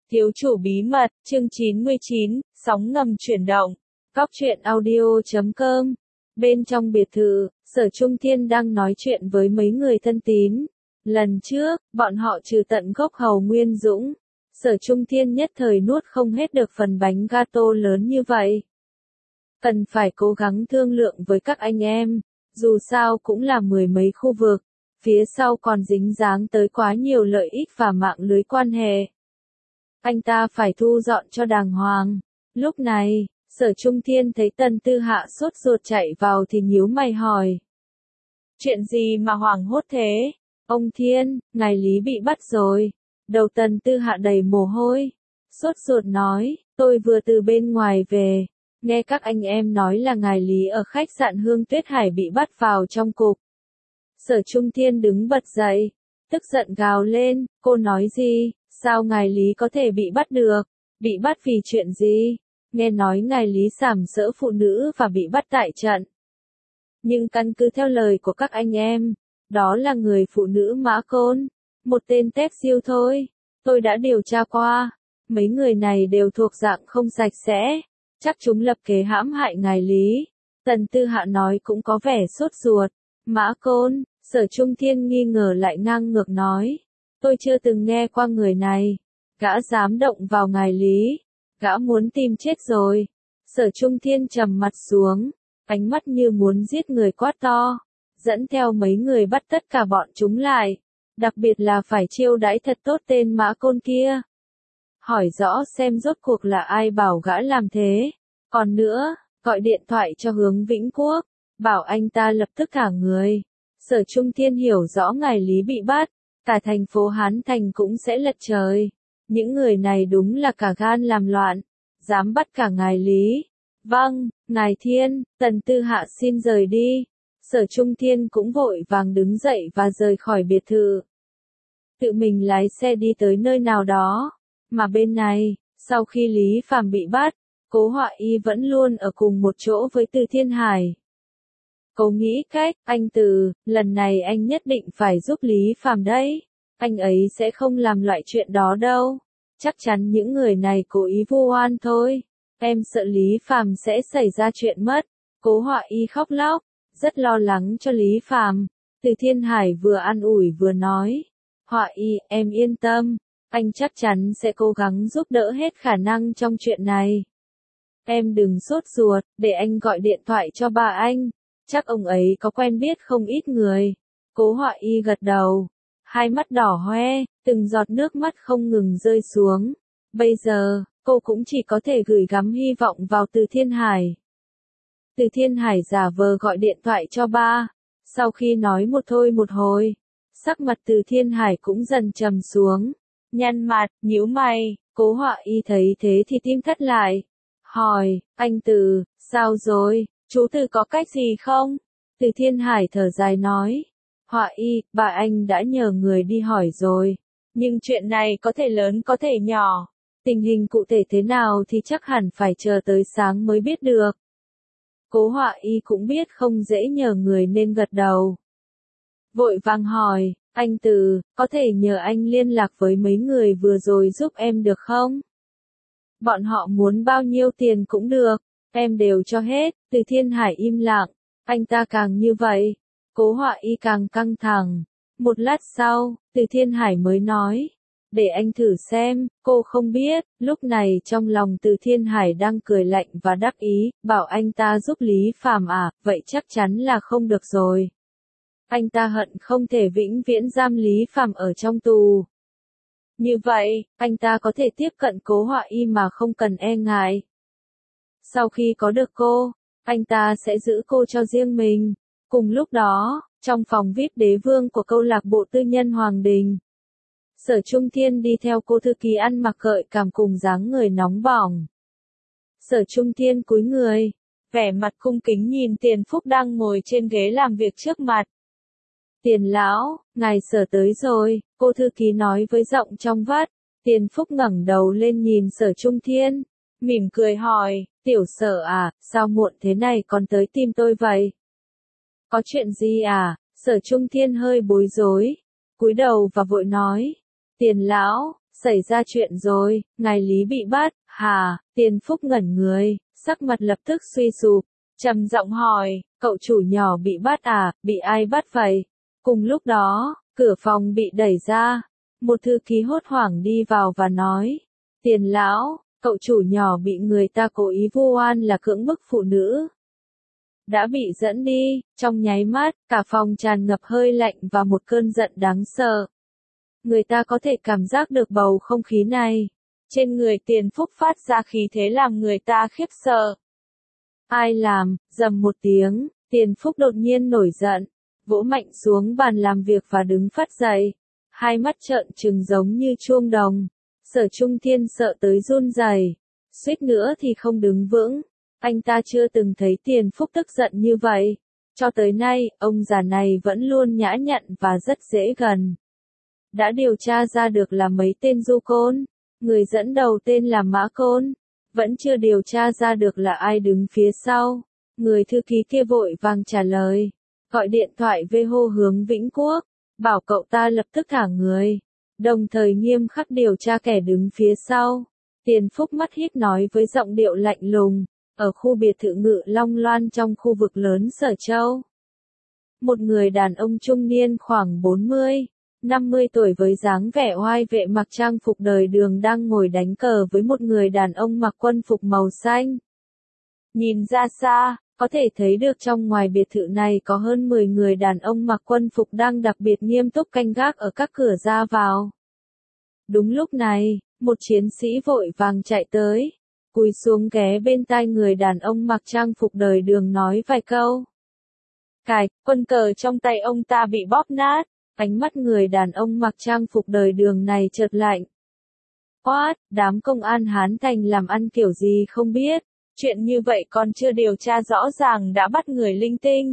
Thiếu chủ bí mật, chương 99, sóng ngầm chuyển động. Cóc truyện audio.com. Bên trong biệt thự, Sở Trung Thiên đang nói chuyện với mấy người thân tín. Lần trước, bọn họ trừ tận gốc Hầu Nguyên Dũng. Sở Trung Thiên nhất thời nuốt không hết được phần bánh gato lớn như vậy. Cần phải cố gắng thương lượng với các anh em, dù sao cũng là mười mấy khu vực, phía sau còn dính dáng tới quá nhiều lợi ích và mạng lưới quan hệ. Anh ta phải thu dọn cho đàng hoàng. Lúc này, Sở Trung Thiên thấy Tần Tư Hạ sốt ruột chạy vào thì nhíu mày hỏi. Chuyện gì mà hoảng hốt thế? Ông Thiên, ngài Lý bị bắt rồi. Đầu Tần Tư Hạ đầy mồ hôi. Sốt ruột nói, tôi vừa từ bên ngoài về. Nghe các anh em nói là ngài Lý ở khách sạn Hương Tuyết Hải bị bắt vào trong cục. Sở Trung Thiên đứng bật dậy, tức giận gào lên, cô nói gì? Sao ngài Lý có thể bị bắt được? Bị bắt vì chuyện gì? Nghe nói ngài Lý sàm sỡ phụ nữ và bị bắt tại trận. Nhưng căn cứ theo lời của các anh em, đó là người phụ nữ Mã Côn, một tên tép siêu thôi. Tôi đã điều tra qua, mấy người này đều thuộc dạng không sạch sẽ, chắc chúng lập kế hãm hại ngài Lý. Tần Tư Hạ nói cũng có vẻ sốt ruột. Mã Côn, Sở Trung Thiên nghi ngờ lại ngang ngược nói. Tôi chưa từng nghe qua người này. Gã dám động vào ngài Lý. Gã muốn tìm chết rồi. Sở Trung Thiên trầm mặt xuống, ánh mắt như muốn giết người quát to. Dẫn theo mấy người bắt tất cả bọn chúng lại. Đặc biệt là phải chiêu đãi thật tốt tên Mã Côn kia. Hỏi rõ xem rốt cuộc là ai bảo gã làm thế. Còn nữa, gọi điện thoại cho Hướng Vĩnh Quốc. Bảo anh ta lập tức thả người. Sở Trung Thiên hiểu rõ ngài Lý bị bắt. Cả thành phố Hán Thành cũng sẽ lật trời. Những người này đúng là cả gan làm loạn. Dám bắt cả ngài Lý. Vâng, ngài Thiên, Tần Tư Hạ xin rời đi. Sở Trung Thiên cũng vội vàng đứng dậy và rời khỏi biệt thự. Tự mình lái xe đi tới nơi nào đó. Mà bên này, sau khi Lý Phàm bị bắt, Cố Họa Y vẫn luôn ở cùng một chỗ với Từ Thiên Hải. Cô nghĩ cách, anh Từ, lần này anh nhất định phải giúp Lý Phàm đấy. Anh ấy sẽ không làm loại chuyện đó đâu. Chắc chắn những người này cố ý vu oan thôi. Em sợ Lý Phàm sẽ xảy ra chuyện mất. Cố Họa Y khóc lóc, rất lo lắng cho Lý Phàm. Từ Thiên Hải vừa an ủi vừa nói. Họa Y, em yên tâm. Anh chắc chắn sẽ cố gắng giúp đỡ hết khả năng trong chuyện này. Em đừng sốt ruột, để anh gọi điện thoại cho bà anh. Chắc ông ấy có quen biết không ít người. Cố Họa Y gật đầu. Hai mắt đỏ hoe, từng giọt nước mắt không ngừng rơi xuống. Bây giờ, cô cũng chỉ có thể gửi gắm hy vọng vào Từ Thiên Hải. Từ Thiên Hải giả vờ gọi điện thoại cho ba. Sau khi nói một thôi một hồi, sắc mặt Từ Thiên Hải cũng dần trầm xuống. Nhăn mặt, nhíu mày, Cố Họa Y thấy thế thì tim thắt lại. Hỏi, anh Từ, sao rồi, chú Từ có cách gì không? Từ Thiên Hải thở dài nói. Họa Y, bà anh đã nhờ người đi hỏi rồi. Nhưng chuyện này có thể lớn có thể nhỏ. Tình hình cụ thể thế nào thì chắc hẳn phải chờ tới sáng mới biết được. Cố Họa Y cũng biết không dễ nhờ người nên gật đầu. Vội vàng hỏi, anh Từ, có thể nhờ anh liên lạc với mấy người vừa rồi giúp em được không? Bọn họ muốn bao nhiêu tiền cũng được, em đều cho hết. Từ Thiên Hải im lặng, anh ta càng như vậy, Cố Họa Y càng căng thẳng. Một lát sau, Từ Thiên Hải mới nói, để anh thử xem, cô không biết. Lúc này trong lòng Từ Thiên Hải đang cười lạnh và đắc ý, bảo anh ta giúp Lý Phàm à, vậy chắc chắn là không được rồi. Anh ta hận không thể vĩnh viễn giam Lý Phàm ở trong tù. Như vậy, anh ta có thể tiếp cận Cố Họa Y mà không cần e ngại. Sau khi có được cô, anh ta sẽ giữ cô cho riêng mình. Cùng lúc đó, trong phòng VIP đế vương của câu lạc bộ tư nhân Hoàng Đình, Sở Trung Thiên đi theo cô thư ký ăn mặc gợi cảm cùng dáng người nóng bỏng. Sở Trung Thiên cúi người, vẻ mặt cung kính nhìn Tiền Phúc đang ngồi trên ghế làm việc trước mặt. Tiền lão, ngài Sở tới rồi, cô thư ký nói với giọng trong vắt. Tiền Phúc ngẩng đầu lên nhìn Sở Trung Thiên, mỉm cười hỏi, tiểu Sở à, sao muộn thế này còn tới tìm tôi vậy? Có chuyện gì à? Sở Trung Thiên hơi bối rối, cúi đầu và vội nói. Tiền lão, Xảy ra chuyện rồi, ngài Lý bị bắt, hả? Tiền Phúc ngẩn người, sắc mặt lập tức suy sụp, trầm giọng hỏi, cậu chủ nhỏ bị bắt à, bị ai bắt vậy? Cùng lúc đó, cửa phòng bị đẩy ra, một thư ký hốt hoảng đi vào và nói, Tiền lão, cậu chủ nhỏ bị người ta cố ý vu oan là cưỡng bức phụ nữ. Đã bị dẫn đi, trong nháy mắt, cả phòng tràn ngập hơi lạnh và một cơn giận đáng sợ. Người ta có thể cảm giác được bầu không khí này. Trên người Tiền Phúc phát ra khí thế làm người ta khiếp sợ. Ai làm, rầm một tiếng, Tiền Phúc đột nhiên nổi giận, vỗ mạnh xuống bàn làm việc và đứng phắt dậy. Hai mắt trợn trừng giống như chuông đồng. Sở Trung Thiên sợ tới run rẩy, suýt nữa thì không đứng vững. Anh ta chưa từng thấy Tiền Phúc tức giận như vậy. Cho tới nay, ông già này vẫn luôn nhã nhặn và rất dễ gần. Đã điều tra ra được là mấy tên du côn, người dẫn đầu tên là Mã Côn, vẫn chưa điều tra ra được là ai đứng phía sau. Người thư ký kia vội vàng trả lời, gọi điện thoại về hô Hướng Vĩnh Quốc, bảo cậu ta lập tức thả người, đồng thời nghiêm khắc điều tra kẻ đứng phía sau. Tiền Phúc mắt híp nói với giọng điệu lạnh lùng, ở khu biệt thự Ngự Long Loan trong khu vực lớn Sở Châu. Một người đàn ông trung niên khoảng 40-50 tuổi với dáng vẻ oai vệ mặc trang phục đời đường đang ngồi đánh cờ với một người đàn ông mặc quân phục màu xanh. Nhìn ra xa, có thể thấy được trong ngoài biệt thự này có hơn 10 người đàn ông mặc quân phục đang đặc biệt nghiêm túc canh gác ở các cửa ra vào. Đúng lúc này, một chiến sĩ vội vàng chạy tới, cúi xuống ghé bên tai người đàn ông mặc trang phục đời đường nói vài câu. Cạch, quân cờ trong tay ông ta bị bóp nát, ánh mắt người đàn ông mặc trang phục đời đường này chợt lạnh. Oát, đám công an Hán Thành làm ăn kiểu gì không biết, chuyện như vậy còn chưa điều tra rõ ràng đã bắt người linh tinh.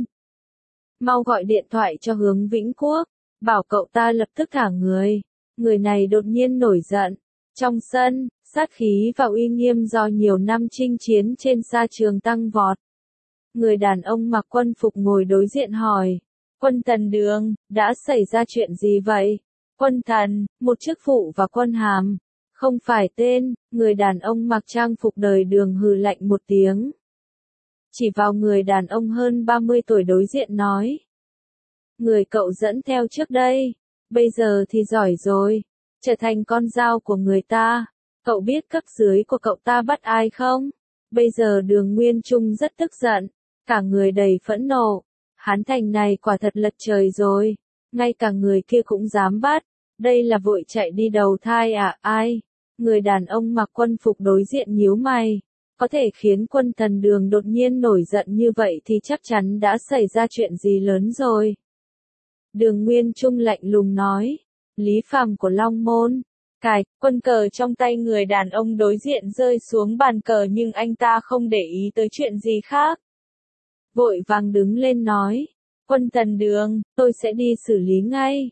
Mau gọi điện thoại cho Hướng Vĩnh Quốc, bảo cậu ta lập tức thả người. Người này đột nhiên nổi giận. Trong sân, sát khí và uy nghiêm do nhiều năm chinh chiến trên sa trường tăng vọt. Người đàn ông mặc quân phục ngồi đối diện hỏi, Quân Thần Đường, đã xảy ra chuyện gì vậy? Quân thần, một chức vụ và quân hàm, không phải tên. Người đàn ông mặc trang phục đời đường hừ lạnh một tiếng. Chỉ vào người đàn ông hơn 30 tuổi đối diện nói, người cậu dẫn theo trước đây, bây giờ thì giỏi rồi, trở thành con dao của người ta. Cậu biết cấp dưới của cậu ta bắt ai không? Bây giờ Đường Nguyên Trung rất tức giận, cả người đầy phẫn nộ. Hán Thành này quả thật lật trời rồi, ngay cả người kia cũng dám bắt. Đây là vội chạy đi đầu thai à? Ai? Người đàn ông mặc quân phục đối diện nhíu mày. Có thể khiến Quân Thần Đường đột nhiên nổi giận như vậy thì chắc chắn đã xảy ra chuyện gì lớn rồi. Đường Nguyên Trung lạnh lùng nói, Lý Phàm của Long Môn. Cạch, quân cờ trong tay người đàn ông đối diện rơi xuống bàn cờ nhưng anh ta không để ý tới chuyện gì khác. Vội vàng đứng lên nói, Quân Thần Đường, tôi sẽ đi xử lý ngay.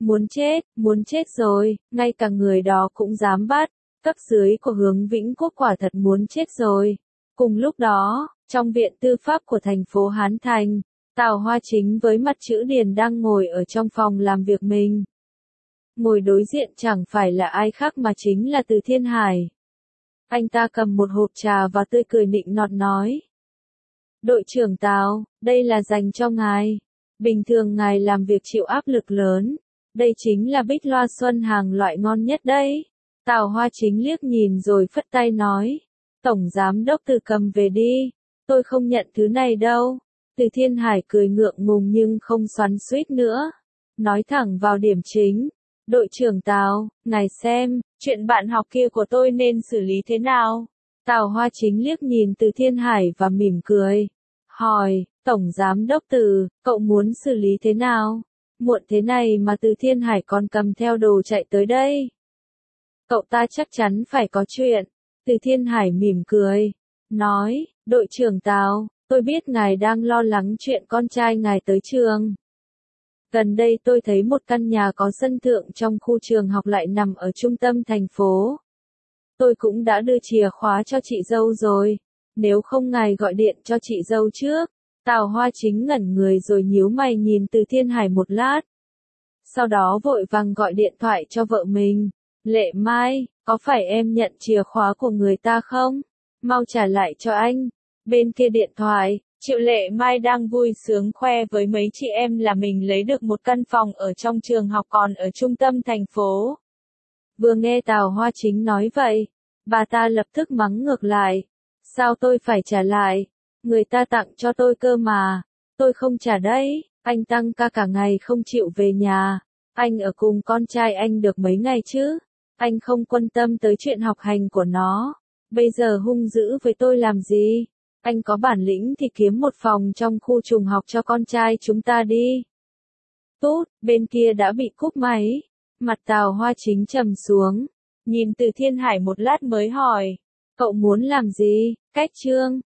Muốn chết rồi, ngay cả người đó cũng dám bắt. Cấp dưới của Hướng Vĩnh Quốc quả thật muốn chết rồi. Cùng lúc đó, trong viện tư pháp của thành phố Hán Thành, Tào Hoa Chính với mặt chữ điền đang ngồi ở trong phòng làm việc mình. Ngồi đối diện chẳng phải là ai khác mà chính là Từ Thiên Hải. Anh ta cầm một hộp trà và tươi cười nịnh nọt nói. Đội trưởng Tào, đây là dành cho ngài. Bình thường ngài làm việc chịu áp lực lớn. Đây chính là bích loa xuân hàng loại ngon nhất đấy. Tào Hoa Chính liếc nhìn rồi phất tay nói. Tổng giám đốc Từ cầm về đi. Tôi không nhận thứ này đâu. Từ Thiên Hải cười ngượng ngùng nhưng không xoắn xuýt nữa. Nói thẳng vào điểm chính. Đội trưởng Tào, ngài xem, chuyện bạn học kia của tôi nên xử lý thế nào? Tào Hoa Chính liếc nhìn Từ Thiên Hải và mỉm cười. Hỏi, Tổng Giám đốc Từ, cậu muốn xử lý thế nào? Muộn thế này mà Từ Thiên Hải còn cầm theo đồ chạy tới đây. Cậu ta chắc chắn phải có chuyện. Từ Thiên Hải mỉm cười. Nói, đội trưởng Tào, tôi biết ngài đang lo lắng chuyện con trai ngài tới trường. Gần đây tôi thấy một căn nhà có sân thượng trong khu trường học lại nằm ở trung tâm thành phố. Tôi cũng đã đưa chìa khóa cho chị dâu rồi. Nếu không ngài gọi điện cho chị dâu trước. Tào Hoa Chính ngẩn người rồi nhíu mày nhìn Từ Thiên Hải một lát. Sau đó vội vàng gọi điện thoại cho vợ mình. Lệ Mai, có phải em nhận chìa khóa của người ta không? Mau trả lại cho anh. Bên kia điện thoại, Triệu Lệ Mai đang vui sướng khoe với mấy chị em là mình lấy được một căn phòng ở trong trường học còn ở trung tâm thành phố. Vừa nghe Tào Hoa Chính nói vậy, bà ta lập tức mắng ngược lại. Sao tôi phải trả lại? Người ta tặng cho tôi cơ mà. Tôi không trả đấy. Anh tăng ca cả ngày không chịu về nhà. Anh ở cùng con trai anh được mấy ngày chứ? Anh không quan tâm tới chuyện học hành của nó. Bây giờ hung dữ với tôi làm gì? Anh có bản lĩnh thì kiếm một phòng trong khu trùng học cho con trai chúng ta đi. Tút, bên kia đã bị cúp máy. Mặt Tào Hoa Chính trầm xuống. Nhìn Từ Thiên Hải một lát mới hỏi. Cậu muốn làm gì? Cách Trương.